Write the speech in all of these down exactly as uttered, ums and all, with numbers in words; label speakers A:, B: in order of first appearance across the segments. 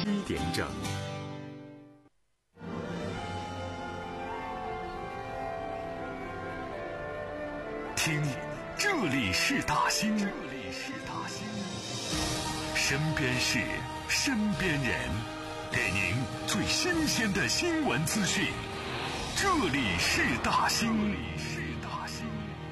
A: 一点整。听，这里是大兴，这里是大兴，身边事，身边人，给您最新鲜的新闻资讯。这里是大兴，这里是大兴。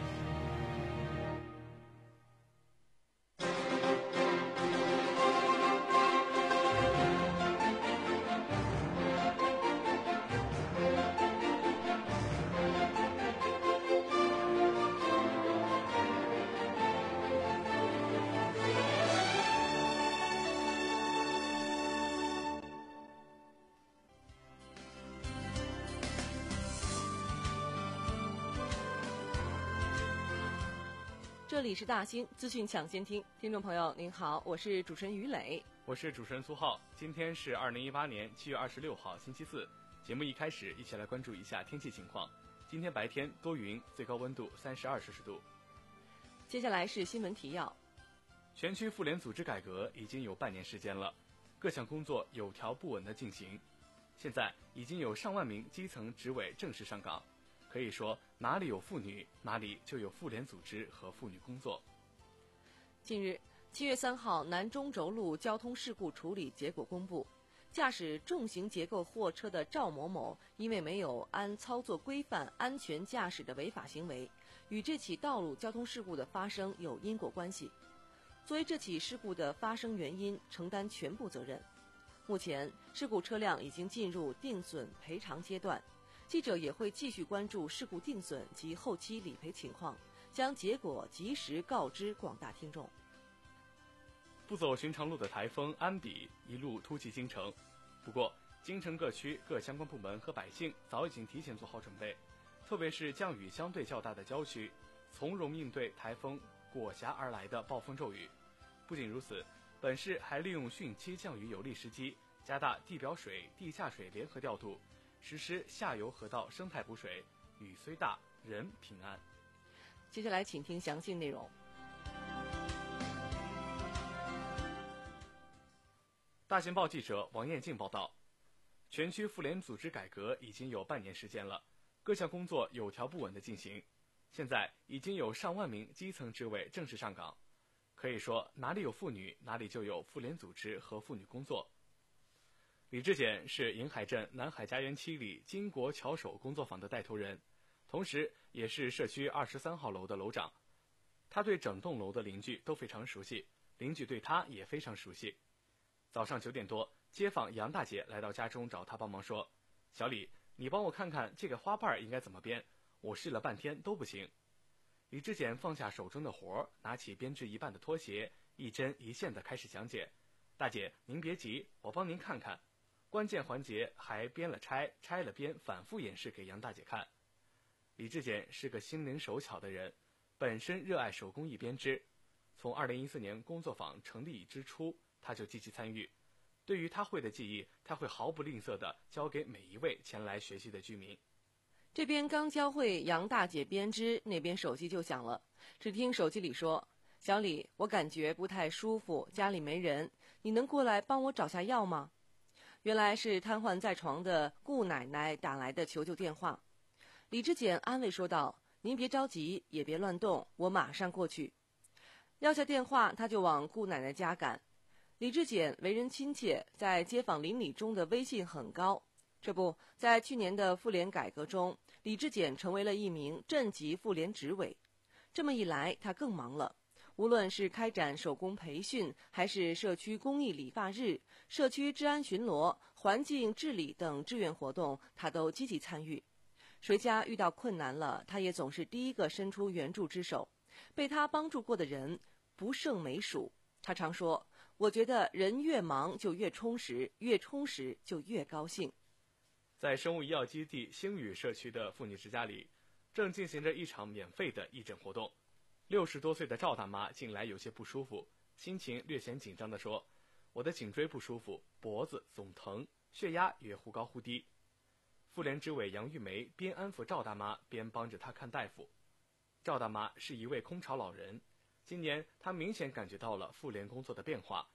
B: 这里是大兴资讯抢先听，听众朋友您好，我是主持人于磊，
C: 我是主持人苏浩。今天是二零一八年七月二十六号星期四，节目一开始一起来关注一下天气情况。今天白天多云，最高温度三十二摄氏度。
B: 接下来是新闻提要。
C: 全区妇联组织改革已经有半年时间了，各项工作有条不紊地进行，现在已经有上万名基层职委正式上岗。可以说，哪里有妇女，哪里就有妇联组织和妇女工作。
B: 近日，七月三号，南中轴路交通事故处理结果公布，驾驶重型结构货车的赵某某，因为没有按操作规范安全驾驶的违法行为，与这起道路交通事故的发生有因果关系。作为这起事故的发生原因，承担全部责任。目前，事故车辆已经进入定损赔偿阶段。记者也会继续关注事故定损及后期理赔情况，将结果及时告知广大听众。
C: 不走寻常路的台风安比一路突袭京城，不过京城各区各相关部门和百姓早已经提前做好准备，特别是降雨相对较大的郊区，从容应对台风裹挟而来的暴风骤雨。不仅如此，本市还利用汛期降雨有利时机，加大地表水、地下水联合调度，实施下游河道生态补水，雨虽大，人平安。
B: 接下来请听详细内容。
C: 大新报记者王艳静报道，全区妇联组织改革已经有半年时间了，各项工作有条不紊地进行，现在已经有上万名基层职委正式上岗。可以说，哪里有妇女，哪里就有妇联组织和妇女工作。李志简是银海镇南海家园七里金国巧手工作坊的带头人，同时也是社区二十三号楼的楼长。他对整栋楼的邻居都非常熟悉，邻居对他也非常熟悉。早上九点多，街坊杨大姐来到家中找他帮忙说：“小李，你帮我看看这个花瓣应该怎么编，我试了半天都不行。”李志简放下手中的活，拿起编织一半的拖鞋，一针一线地开始讲解：“大姐，您别急，我帮您看看。”关键环节还编了拆，拆了编，反复演示给杨大姐看。李志简是个心灵手巧的人，本身热爱手工艺编织。从二零一四年工作坊成立之初，他就积极参与。对于他会的技艺，他会毫不吝啬地教给每一位前来学习的居民。
B: 这边刚教会杨大姐编织，那边手机就响了。只听手机里说：“小李，我感觉不太舒服，家里没人，你能过来帮我找下药吗？”原来是瘫痪在床的顾奶奶打来的求救电话。李志简安慰说道：“您别着急，也别乱动，我马上过去。”撂下电话，他就往顾奶奶家赶。李志简为人亲切，在街坊邻里中的威信很高。这不，在去年的妇联改革中，李志简成为了一名镇级妇联职委。这么一来，他更忙了。无论是开展手工培训，还是社区公益理发日、社区治安巡逻、环境治理等志愿活动，他都积极参与。谁家遇到困难了，他也总是第一个伸出援助之手。被他帮助过的人不胜枚数。他常说：“我觉得人越忙就越充实，越充实就越高兴。”
C: 在生物医药基地星宇社区的妇女之家里，正进行着一场免费的义诊活动。六十多岁的赵大妈近来有些不舒服，心情略显紧张地说：“我的颈椎不舒服，脖子总疼，血压也忽高忽低。”妇联支委杨玉梅边安抚赵大妈，边帮着她看大夫。赵大妈是一位空巢老人，今年她明显感觉到了妇联工作的变化，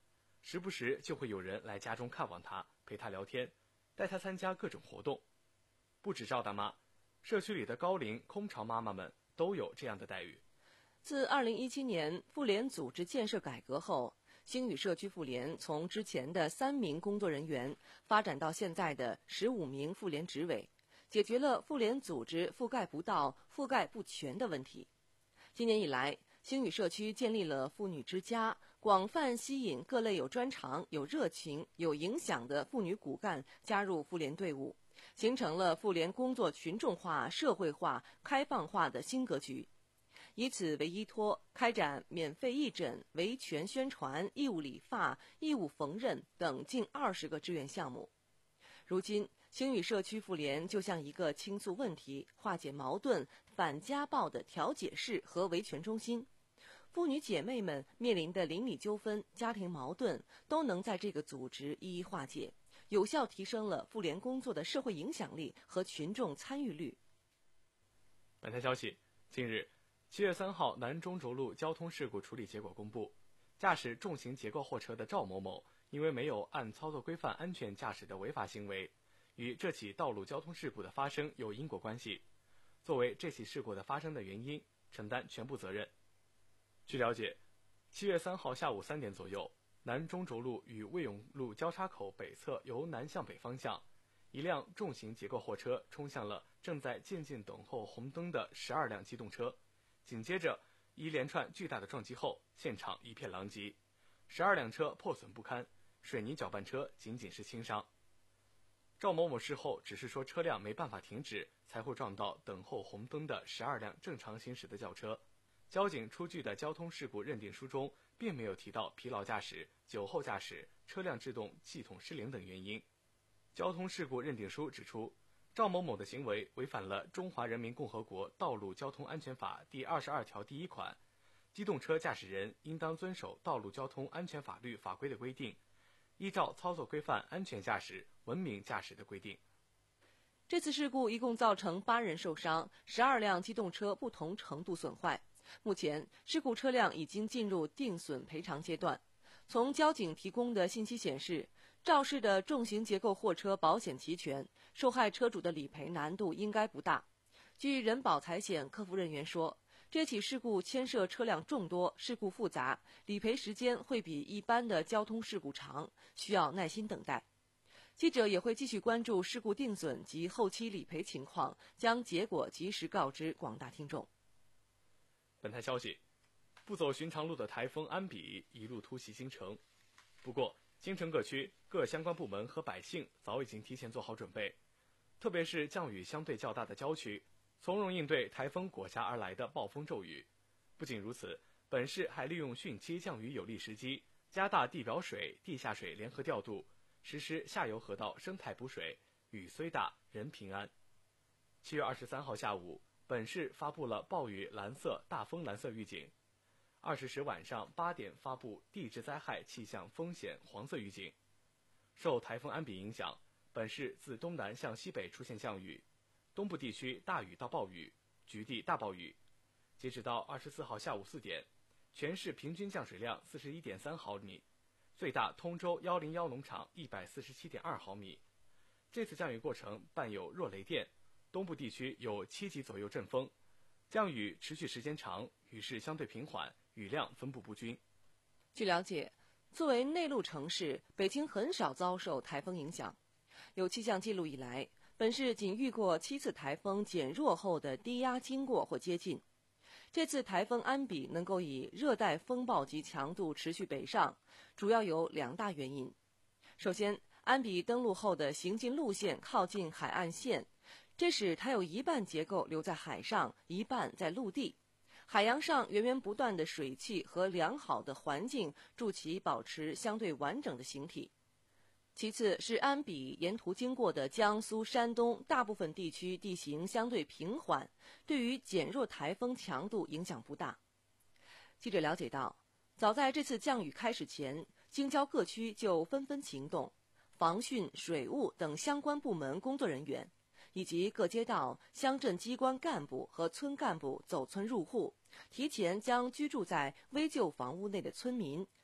C: 时不时就会有人来家中看望他，陪他聊天，带他参加各种活动。不止赵大妈，社区里的高龄空巢妈妈们都有这样的待遇。
B: 自二零一七年妇联组织建设改革后，星宇社区妇联从之前的三名工作人员发展到现在的十五名妇联执委，解决了妇联组织覆盖不到、覆盖不全的问题。今年以来，星宇社区建立了妇女之家，广泛吸引各类有专长、有热情、有影响的妇女骨干加入妇联队伍，形成了妇联工作群众化、社会化、开放化的新格局。以此为依托，开展免费义诊、维权宣传、义务理发、义务缝纫等近二十个志愿项目。如今，星宇社区妇联就像一个倾诉问题、化解矛盾、反家暴的调解室和维权中心。妇女姐妹们面临的邻里纠纷、家庭矛盾，都能在这个组织一一化解，有效提升了妇联工作的社会影响力和群众参与率。
C: 本台消息，近日七月三号，南中轴路交通事故处理结果公布，驾驶重型结构货车的赵某某，因为没有按操作规范安全驾驶的违法行为，与这起道路交通事故的发生有因果关系，作为这起事故的发生的原因，承担全部责任。据了解，七月三号下午三点左右，南中轴路与卫永路交叉口北侧由南向北方向，一辆重型结构货车冲向了正在渐进等候红灯的十二辆机动车。紧接着一连串巨大的撞击后，现场一片狼藉，十二辆车破损不堪，水泥搅拌车仅仅是轻伤。赵某某事后只是说车辆没办法停止，才会撞到等候红灯的十二辆正常行驶的轿车。交警出具的交通事故认定书中并没有提到疲劳驾驶、酒后驾驶、车辆制动系统失灵等原因。交通事故认定书指出，赵某某的行为违反了《中华人民共和国道路交通安全法》第二十二条第一款，机动车驾驶人应当遵守道路交通安全法律法规的规定，依照操作规范安全驾驶、文明驾驶的规定。
B: 这次事故一共造成八人受伤，十二辆机动车不同程度损坏。目前，事故车辆已经进入定损赔偿阶段。从交警提供的信息显示，肇事的重型结构货车保险齐全，受害车主的理赔难度应该不大。据人保财险客服人员说，这起事故牵涉车辆众多，事故复杂，理赔时间会比一般的交通事故长，需要耐心等待。记者也会继续关注事故定损及后期理赔情况，将结果及时告知广大听众。
C: 本台消息，不走寻常路的台风安比一路突袭京城，不过京城各区各相关部门和百姓早已经提前做好准备，特别是降雨相对较大的郊区，从容应对台风裹挟而来的暴风骤雨。不仅如此，本市还利用汛期降雨有利时机，加大地表水、地下水联合调度，实施下游河道生态补水，雨虽大人平安。七月二十三号下午，本市发布了暴雨蓝色、大风蓝色预警。二十时晚上八点发布地质灾害气象风险黄色预警。受台风安比影响，本市自东南向西北出现降雨，东部地区大雨到暴雨，局地大暴雨。截止到二十四号下午四点，全市平均降水量四十一点三毫米，最大通州一零一农场一百四十七点二毫米。这次降雨过程伴有弱雷电，东部地区有七级左右阵风，降雨持续时间长，雨势相对平缓，雨量分布不均。
B: 据了解，作为内陆城市，北京很少遭受台风影响。有气象记录以来，本市仅遇过七次台风减弱后的低压经过或接近。这次台风安比能够以热带风暴级强度持续北上，主要有两大原因。首先，安比登陆后的行进路线靠近海岸线，这使它有一半结构留在海上，一半在陆地。海洋上源源不断的水汽和良好的环境助其保持相对完整的形体。其次是安比沿途经过的江苏、山东大部分地区地形相对平缓，对于减弱台风强度影响不大。记者了解到，早在这次降雨开始前，京郊各区就纷纷行动，防汛、水务等相关部门工作人员以及各街道、乡镇机关干部和村干部走村入户，提前将居住在危旧房屋内的村民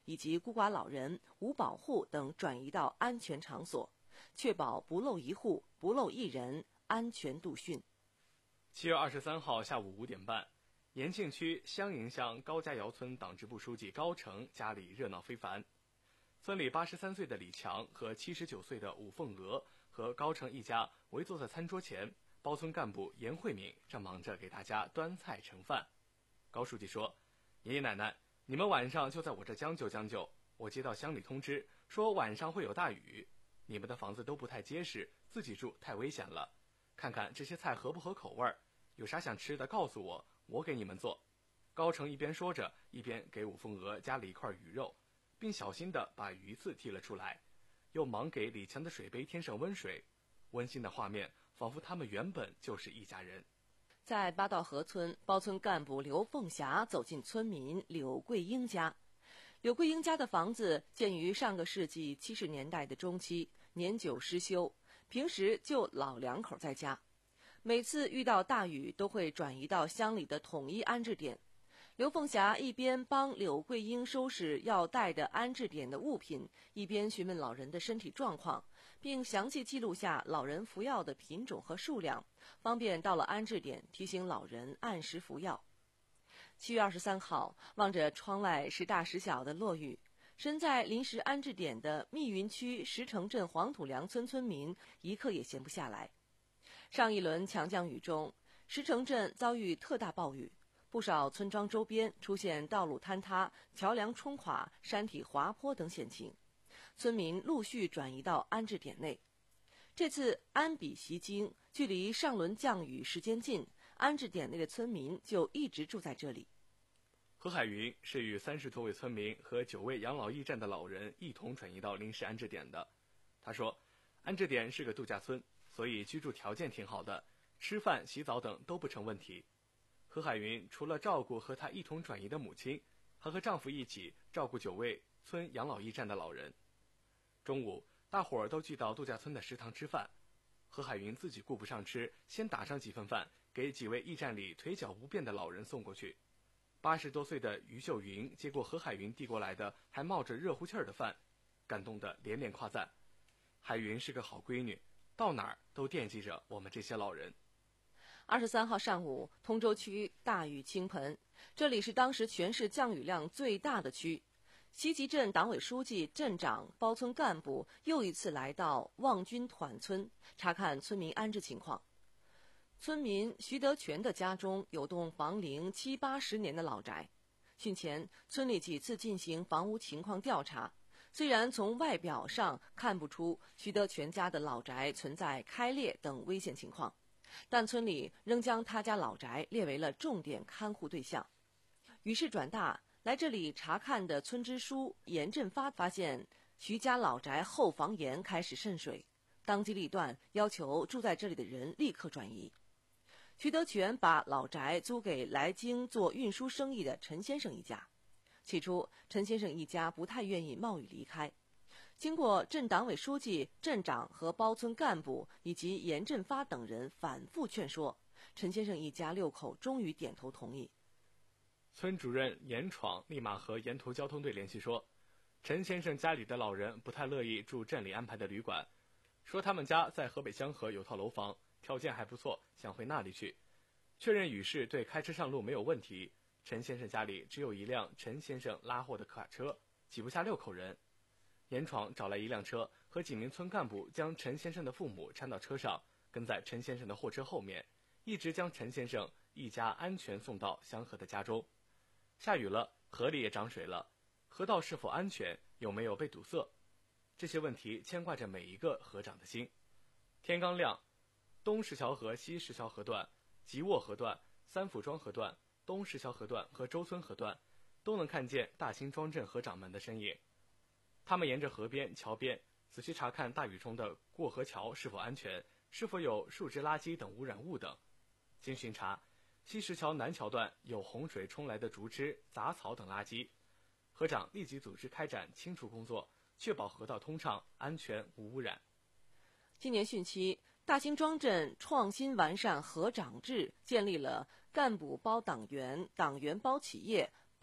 B: 以及孤寡老人、无保户等转移到安全场所，确保不漏一户、不漏一人，安全度汛。
C: 七月二十三号下午五点半，延庆区襄营乡高家窑村党支部书记高成家里热闹非凡。村里八十三岁的李强和七十九岁的武凤娥和高成一家围坐在餐桌前，包村干部严慧敏正忙着给大家端菜盛饭。高书记说：“爷爷奶奶，你们晚上就在我这将就将就。我接到乡里通知，说晚上会有大雨，你们的房子都不太结实，自己住太危险了。看看这些菜合不合口味儿，有啥想吃的告诉我，我给你们做。”高成一边说着，一边给武凤娥夹了一块鱼肉，并小心地把鱼刺剔了出来，又忙给李强的水杯添上温水。温馨的画面，仿佛他们原本就是一家人。
B: 在八道河村，包村干部刘凤霞走进村民柳桂英家。柳桂英家的房子建于上个世纪七十年代的中期，年久失修，平时就老两口在家。每次遇到大雨，都会转移到乡里的统一安置点。刘凤霞一边帮柳桂英收拾要带的安置点的物品，一边询问老人的身体状况，并详细记录下老人服药的品种和数量，方便到了安置点提醒老人按时服药。七月二十三号，望着窗外时大时小的落雨，身在临时安置点的密云区石城镇黄土梁村村民一刻也闲不下来。上一轮强降雨中，石城镇遭遇特大暴雨，不少村庄周边出现道路坍塌、桥梁冲垮、山体滑坡等险情，村民陆续转移到安置点内。这次安比袭京，距离上轮降雨时间近，安置点内的村民就一直住在这里。
C: 何海云是与三十多位村民和九位养老驿站的老人一同转移到临时安置点的。他说，安置点是个度假村，所以居住条件挺好的，吃饭、洗澡等都不成问题。何海云除了照顾和她一同转移的母亲，还和丈夫一起照顾九位村养老驿站的老人。中午，大伙儿都聚到度假村的食堂吃饭。何海云自己顾不上吃，先打上几份饭，给几位驿站里腿脚不便的老人送过去。八十多岁的于秀云接过何海云递过来的还冒着热乎气儿的饭，感动得连连夸赞：“海云是个好闺女，到哪儿都惦记着我们这些老人。”
B: 二十三号上午，通州区大雨倾盆，这里是当时全市降雨量最大的区。西集镇党委书记、镇长、包村干部又一次来到望军团村，查看村民安置情况。村民徐德全的家中有栋房龄七八十年的老宅。汛前，村里几次进行房屋情况调查，虽然从外表上看不出徐德全家的老宅存在开裂等危险情况，但村里仍将他家老宅列为了重点看护对象。雨势转大，来这里查看的村支书严振发发现徐家老宅后房檐开始渗水，当机立断要求住在这里的人立刻转移。徐德全把老宅租给来京做运输生意的陈先生一家。起初，陈先生一家不太愿意冒雨离开。经过镇党委书记、镇长和包村干部以及严振发等人反复劝说，陈先生一家六口终于点头同意。
C: 村主任严闯立马和沿途交通队联系说，陈先生家里的老人不太乐意住镇里安排的旅馆，说他们家在河北香河有套楼房，条件还不错，想回那里去。确认雨势对开车上路没有问题，陈先生家里只有一辆陈先生拉货的卡车，挤不下六口人。严闯找来一辆车，和几名村干部将陈先生的父母搀到车上，跟在陈先生的货车后面，一直将陈先生一家安全送到香河的家中。下雨了，河里也涨水了，河道是否安全，有没有被堵塞，这些问题牵挂着每一个河长的心。天刚亮，东石桥河西石桥河段、吉沃河段、三府庄河段、东石桥河段和周村河段都能看见大兴庄镇河长们的身影。他们沿着河边、桥边仔细查看大雨中的过河桥是否安全，是否有树枝、垃圾等污染物等。经巡查，西石桥南桥段有洪水冲来的竹枝、杂草等垃圾，河长立即组织开展清除工作，确保河道通畅、安全无污染。
B: 今年汛期，大兴庄镇创新完善河长制，建立了干部包党员、党员包企业、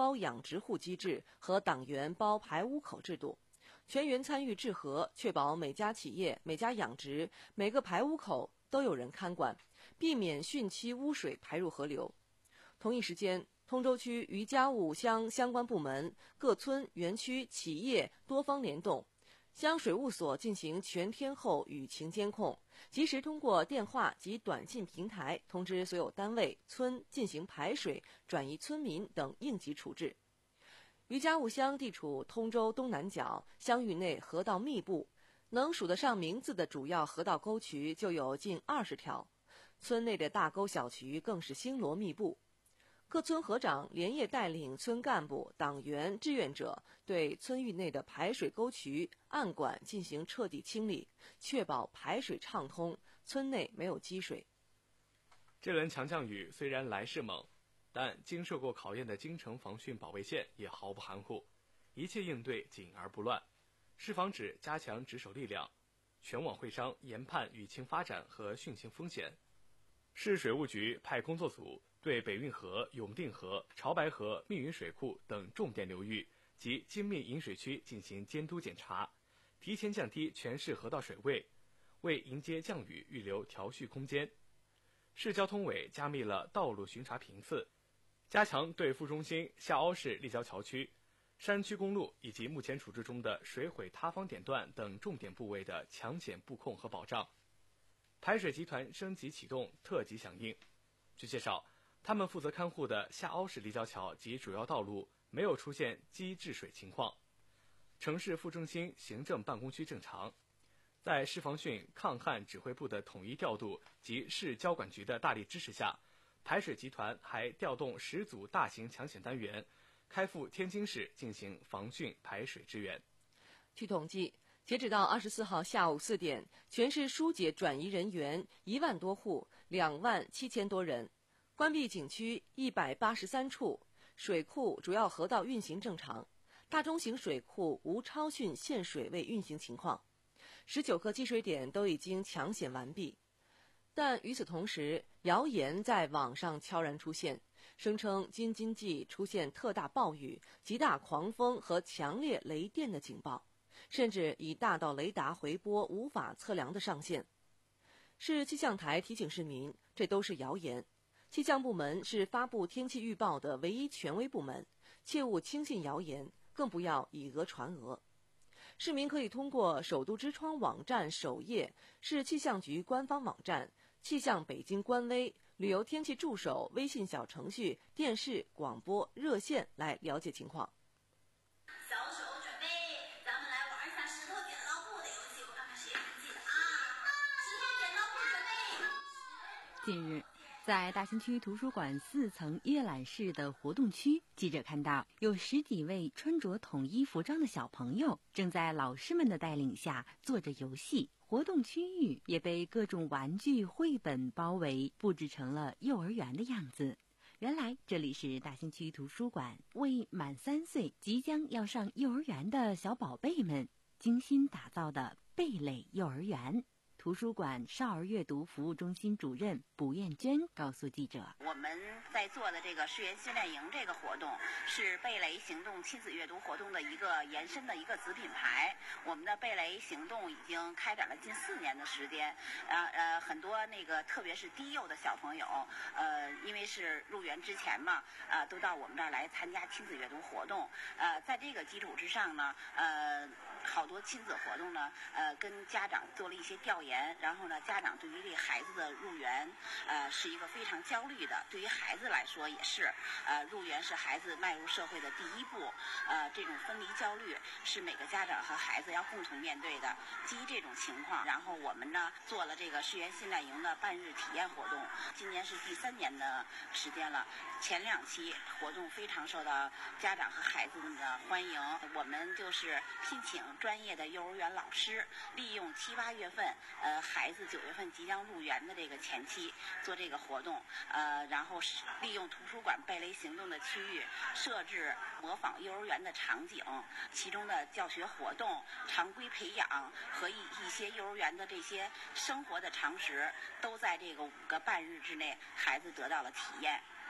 B: 包养殖户机制和党员包排污口制度，全员参与治核，确保每家企业、每家养殖、每个排污口都有人看管，避免汛期污水排入河流。同一时间，通州区于家务乡相关部门、各村、园区、企业多方联动，乡水务所进行全天候雨情监控，及时通过电话及短信平台通知所有单位、村进行排水、转移村民等应急处置。于家务乡地处通州东南角，乡域内河道密布，能数得上名字的主要河道沟渠就有近二十条，村内的大沟小渠更是星罗密布。各村河长连夜带领村干部、党员、志愿者对村域内的排水沟渠、暗管进行彻底清理，确保排水畅通，村内没有积水。
C: 这轮强降雨虽然来势猛，但经受过考验的京城防汛保卫线也毫不含糊，一切应对紧而不乱，市防指加强值守力量，全网会商研判雨情发展和汛情风险。市水务局派工作组对北运河、永定河、潮白河、密云水库等重点流域及精密引水区进行监督检查，提前降低全市河道水位，为迎接降雨预留调蓄空间。市交通委加密了道路巡查频次，加强对副中心、下凹市立交桥区、山区公路以及目前处置中的水毁塌方点段等重点部位的强检布控和保障。排水集团升级启动特级响应。据介绍，他们负责看护的下凹市立交桥及主要道路没有出现积滞水情况，城市副中心行政办公区正常。在市防汛抗旱指挥部的统一调度及市交管局的大力支持下，排水集团还调动十组大型抢险单元，开赴天津市进行防汛排水支援。
B: 据统计，截止到二十四号下午四点，全市疏解转移人员一万多户，两万七千多人，关闭景区一百八十三处，水库主要河道运行正常，大中型水库无超汛限水位运行情况，十九个积水点都已经抢险完毕。但与此同时，谣言在网上悄然出现，声称京津冀出现特大暴雨、极大狂风和强烈雷电的警报，甚至已大到雷达回波无法测量的上限。市气象台提醒市民，这都是谣言。气象部门是发布天气预报的唯一权威部门，切勿轻信谣言，更不要以讹传讹。市民可以通过首都之窗网站首页、市气象局官方网站、气象北京官微、旅游天气助手微信小程序、电视、广播、热线来了解情况。
D: 小手准备，咱们来玩一下石头剪刀布的游戏，我看看谁还记得啊？石头剪刀布准备。
E: 近日，在大兴区图书馆四层阅览室的活动区，记者看到有十几位穿着统一服装的小朋友正在老师们的带领下做着游戏。活动区域也被各种玩具、绘本包围，布置成了幼儿园的样子。原来这里是大兴区图书馆为满三岁即将要上幼儿园的小宝贝们精心打造的贝蕾幼儿园。图书馆少儿阅读服务中心主任卜艳娟告诉记者，
D: 我们在做的这个世园训练营这个活动是贝蕾行动亲子阅读活动的一个延伸的一个子品牌。我们的贝蕾行动已经开展了近四年的时间，呃呃，很多那个特别是低幼的小朋友，呃，因为是入园之前嘛，呃，都到我们这儿来参加亲子阅读活动。呃，在这个基础之上呢，呃，好多亲子活动呢，呃，跟家长做了一些调研。然后呢，家长对于这孩子的入园，呃，是一个非常焦虑的。对于孩子来说也是，呃，入园是孩子迈入社会的第一步，呃，这种分离焦虑是每个家长和孩子要共同面对的。基于这种情况，然后我们呢做了这个世园训练营的半日体验活动，今年是第三年的时间了。前两期活动非常受到家长和孩子们的欢迎，我们就是聘请专业的幼儿园老师，利用七八月份。呃，孩子九月份即将入园的这个前期做这个活动，呃，然后利用图书馆贝蕾行动的区域设置模仿幼儿园的场景，其中的教学活动、常规培养和一一些幼儿园的这些生活的常识，都在这个五个半日之内，孩子得到了体验。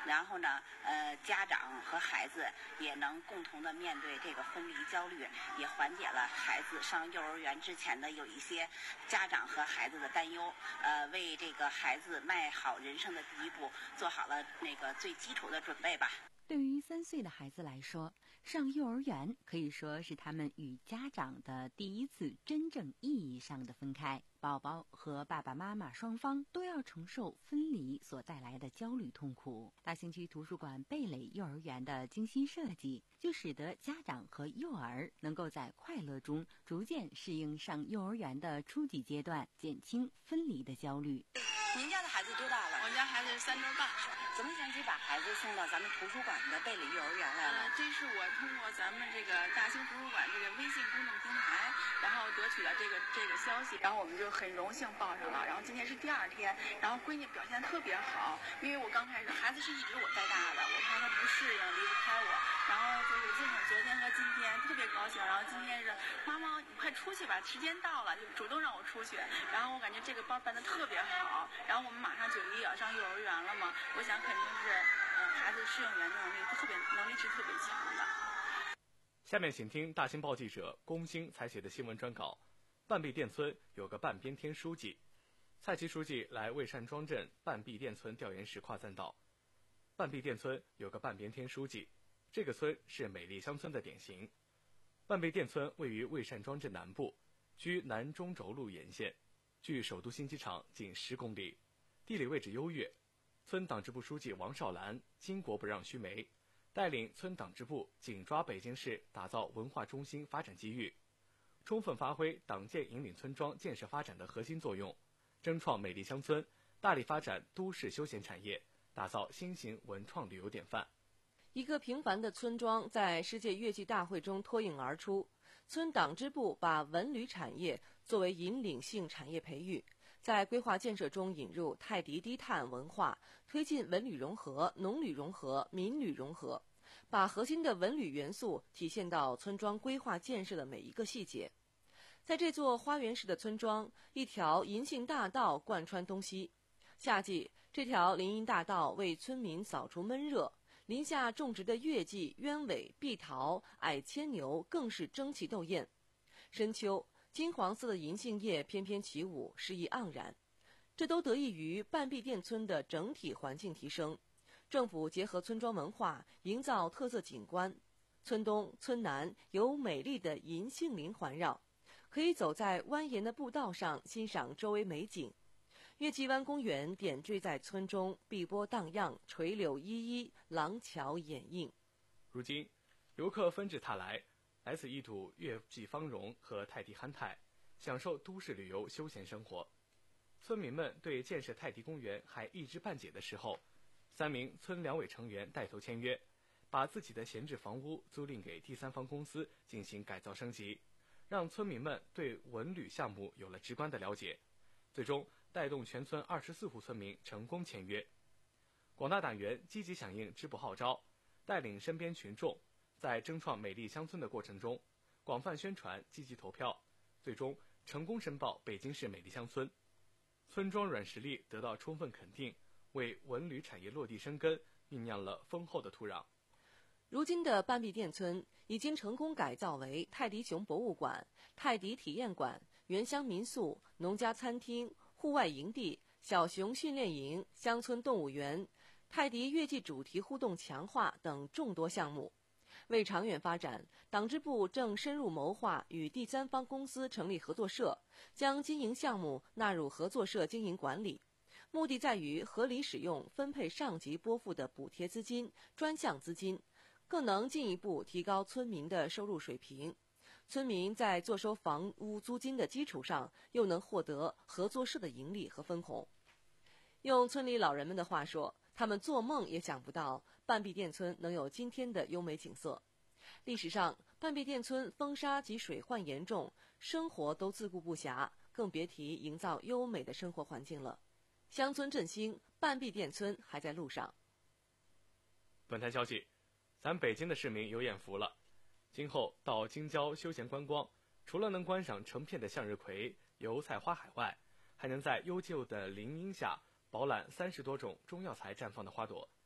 D: 然后呢，呃，家长和孩子也能共同的面对这个分离焦虑，也缓解了孩子上幼儿园之前的有一些家长和孩子的担忧，呃，为这个孩子迈好人生的第一步做好了那个最基础的准备吧。
E: 对于三岁的孩子来说，上幼儿园可以说是他们与家长的第一次真正意义上的分开。宝宝和爸爸妈妈双方都要承受分离所带来的焦虑痛苦。大兴区图书馆贝蕾幼儿园的精心设计，就使得家长和幼儿能够在快乐中逐渐适应上幼儿园的初级阶段，减轻分离的焦虑。
D: 您家的孩子多大了？
F: 我家孩子是三周半。
D: 怎么想起把孩子送到咱们图书馆的贝蕾幼儿园来了？
F: 呃，这是我通过咱们这个大兴图书馆这个微信公众平台，然后得取了这个这个消息，然后我们就很荣幸报上了。然后今天是第二天，然后闺女表现特别好，因为我刚开始孩子是一直我带大的，我怕她不适应离不开我，然后就是尽管昨天和今天特别高兴，然后今天是妈妈你快出去吧，时间到了，就主动让我出去，然后我感觉这个班办得特别好，然后我们马上九一也要上幼儿园了嘛，我想肯定是嗯、呃、孩子适应原能力特别能力是特别强的。
C: 下面请听大新报记者龚星采写的新闻专稿。半壁店村有个半边天书记。蔡奇书记来魏善庄镇半壁店村调研时夸赞道：半壁店村有个半边天书记，这个村是美丽乡村的典型。半壁店村位于魏善庄镇南部，居南中轴路沿线，距首都新机场仅十公里，地理位置优越。村党支部书记王少兰巾帼不让须眉，带领村党支部紧抓北京市打造文化中心发展机遇，充分发挥党建引领村庄建设发展的核心作用，争创美丽乡村，大力发展都市休闲产业，打造新型文创旅游典范。
B: 一个平凡的村庄在世界越剧大会中脱颖而出，村党支部把文旅产业作为引领性产业培育，在规划建设中引入泰迪低碳文化，推进文旅融合、农旅融合、民旅融合，把核心的文旅元素体现到村庄规划建设的每一个细节。在这座花园式的村庄，一条银杏大道贯穿东西。夏季，这条林荫大道为村民扫除闷热，林下种植的月季、鸢尾、碧桃、矮牵牛更是争奇斗艳。深秋，金黄色的银杏叶翩翩起舞，诗意盎然。这都得益于半壁店村的整体环境提升。政府结合村庄文化，营造特色景观。村东、村南有美丽的银杏林环绕，可以走在蜿蜒的步道上欣赏周围美景。月季湾公园点缀在村中，碧波荡漾，垂柳依依，廊桥掩映。
C: 如今，游客纷至沓来，来此一睹月季芳容和泰迪憨态，享受都市旅游休闲生活。村民们对建设泰迪公园还一知半解的时候，三名村两委成员带头签约，把自己的闲置房屋租赁给第三方公司进行改造升级，让村民们对文旅项目有了直观的了解，最终带动全村二十四户村民成功签约。广大党员积极响应支部号召，带领身边群众在争创美丽乡村的过程中广泛宣传，积极投票，最终成功申报北京市美丽乡村。村庄软实力得到充分肯定，为文旅产业落地生根酝酿了丰厚的土壤。
B: 如今的半壁店村已经成功改造为泰迪熊博物馆、泰迪体验馆、原乡民宿、农家餐厅、户外营地、小熊训练营、乡村动物园、泰迪月季主题互动强化等众多项目。为长远发展，党支部正深入谋划与第三方公司成立合作社，将经营项目纳入合作社经营管理，目的在于合理使用分配上级拨付的补贴资金、专项资金，更能进一步提高村民的收入水平。村民在坐收房屋租金的基础上，又能获得合作社的盈利和分红。用村里老人们的话说，他们做梦也想不到半壁店村能有今天的优美景色。历史上，半壁店村风沙及水患严重，生活都自顾不暇，更别提营造优美的生活环境了。乡村振兴，半壁店村还在路上。
C: 本台消息，咱北京的市民有眼福了，今后到京郊休闲观光，除了能观赏成片的向日葵、油菜花海外，还能在幽静的林荫下饱览三十多种中药材绽放的花朵。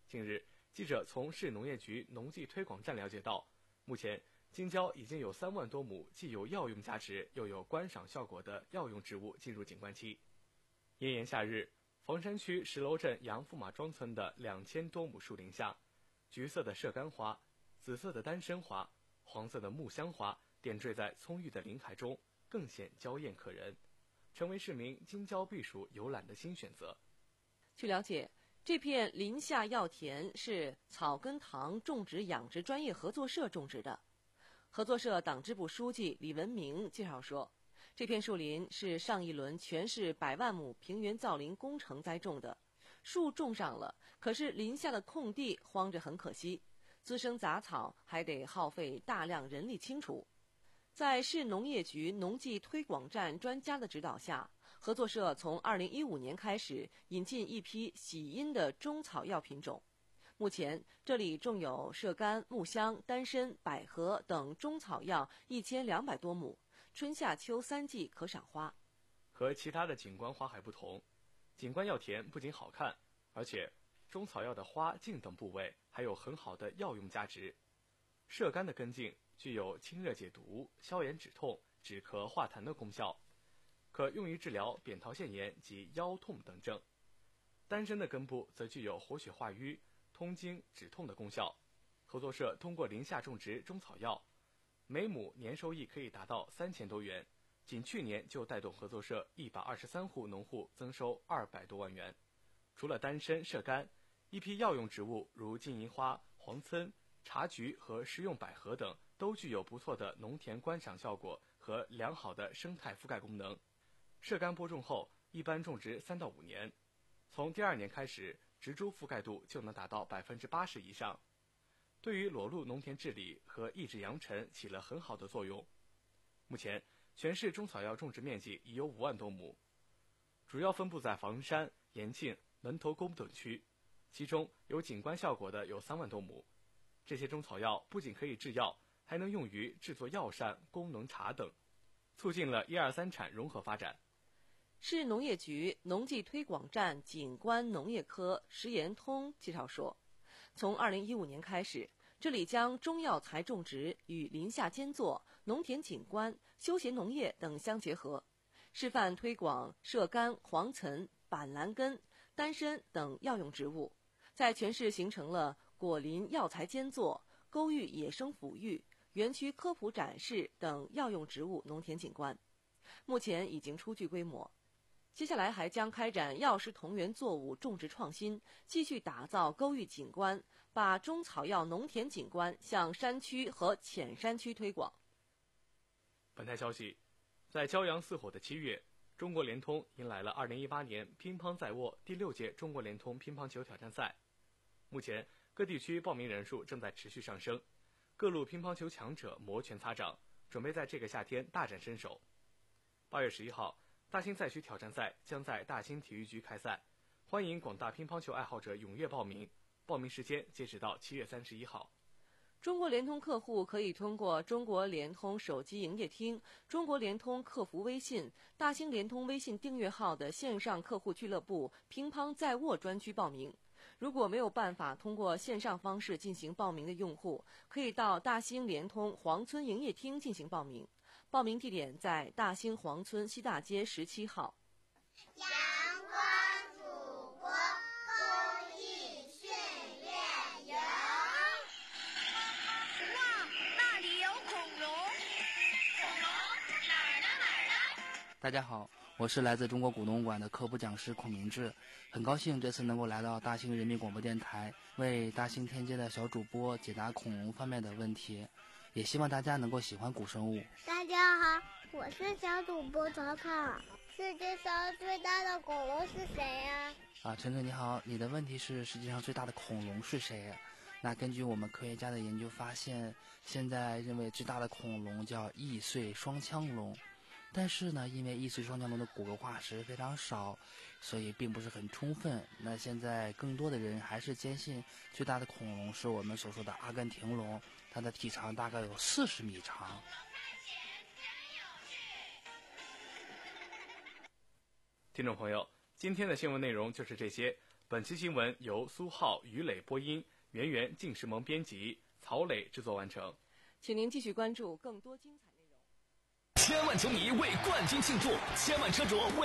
C: 近日，记者从市农业局农技推广站了解到，目前京郊已经有三万多亩既有药用价值又有观赏效果的药用植物进入景观期。炎炎夏日，房山区石楼镇杨驸马庄村的两千多亩树林下，橘色的射干花、紫色的丹参花、黄色的木香花点缀在葱郁的林海中，更显娇艳可人，成为市民京郊避暑游览的新选择。
B: 据了解，这片林下药田是草根堂种植养殖专业合作社种植的。合作社党支部书记李文明介绍说，这片树林是上一轮全市百万亩平原造林工程栽种的，树种上了，可是林下的空地荒着很可惜，滋生杂草还得耗费大量人力清除。在市农业局农技推广站专家的指导下，合作社从二零一五年开始引进一批喜阴的中草药品种。目前这里种有射干、木香、丹参、百合等中草药一千两百多亩，春夏秋三季可赏花。
C: 和其他的景观花海不同，景观药田不仅好看，而且中草药的花茎等部位还有很好的药用价值。射干的根茎具有清热解毒、消炎止痛、止咳化痰的功效，可用于治疗扁桃腺炎及腰痛等症。丹参的根部则具有活血化瘀、通经止痛的功效。合作社通过林下种植中草药，每亩年收益可以达到三千多元，仅去年就带动合作社一百二十三户农户增收二百多万元。除了丹参、射干，一批药用植物如金银花、黄参、茶菊和食用百合等都具有不错的农田观赏效果和良好的生态覆盖功能。射干播种后一般种植三到五年，从第二年开始植株覆盖度就能达到百分之八十以上，对于裸露农田治理和抑制扬尘起了很好的作用。目前全市中草药种植面积已有五万多亩，主要分布在房山、延庆、门头沟等区，其中有景观效果的有三万多亩。这些中草药不仅可以制药，还能用于制作药膳、功能茶等，促进了一二三产融合发展。
B: 市农业局农技推广站景观农业科石延通介绍说，从二零一五年开始，这里将中药材种植与林下间作、农田景观、休闲农业等相结合，示范推广射干、黄岑、板蓝根、丹参等药用植物，在全市形成了果林药材间作、沟育野生抚育、园区科普展示等药用植物农田景观，目前已经初具规模。接下来还将开展药食同源作物种植创新，继续打造沟育景观，把中草药农田景观向山区和浅山区推广。
C: 本台消息，在骄阳似火的七月，中国联通迎来了二零一八年乒乓在握第六届中国联通乒乓球挑战赛。目前各地区报名人数正在持续上升，各路乒乓球强者摩拳擦掌，准备在这个夏天大展身手。八月十一号，大兴赛区挑战赛将在大兴体育局开赛，欢迎广大乒乓球爱好者踊跃报名。报名时间截止到七月三十一号。
B: 中国联通客户可以通过中国联通手机营业厅、中国联通客服微信、大兴联通微信订阅号的线上客户俱乐部乒乓在握专区报名。如果没有办法通过线上方式进行报名的用户，可以到大兴联通黄村营业厅进行报名。报名地点在大兴黄村西大街十七号。
G: 阳光祖国公益训练营。
H: 哇，那里有恐龙！恐龙哪儿呢哪儿呢？
I: 大家好，我是来自中国古农馆的科普讲师孔明志，很高兴这次能够来到大兴人民广播电台，为大兴天街的小主播解答恐龙方面的问题，也希望大家能够喜欢古生物。
G: 大家好，我是小主播曹考。世界上最大的恐龙是谁呀？
I: 啊，晨晨你好，你的问题是世界上最大的恐龙是谁？那根据我们科学家的研究发现，现在认为最大的恐龙叫易碎双腔龙。但是呢，因为易碎双腔龙的骨骼化石非常少，所以并不是很充分。那现在更多的人还是坚信最大的恐龙是我们所说的阿根廷龙，它的体长大概有四十米长。
C: 听众朋友，今天的新闻内容就是这些。 本期新闻由苏浩、于磊播音，圆圆、靳时萌编辑，曹磊制作完成。
B: 请您继续关注更多精彩内容。
J: 千万球迷为冠军庆祝，千万车主为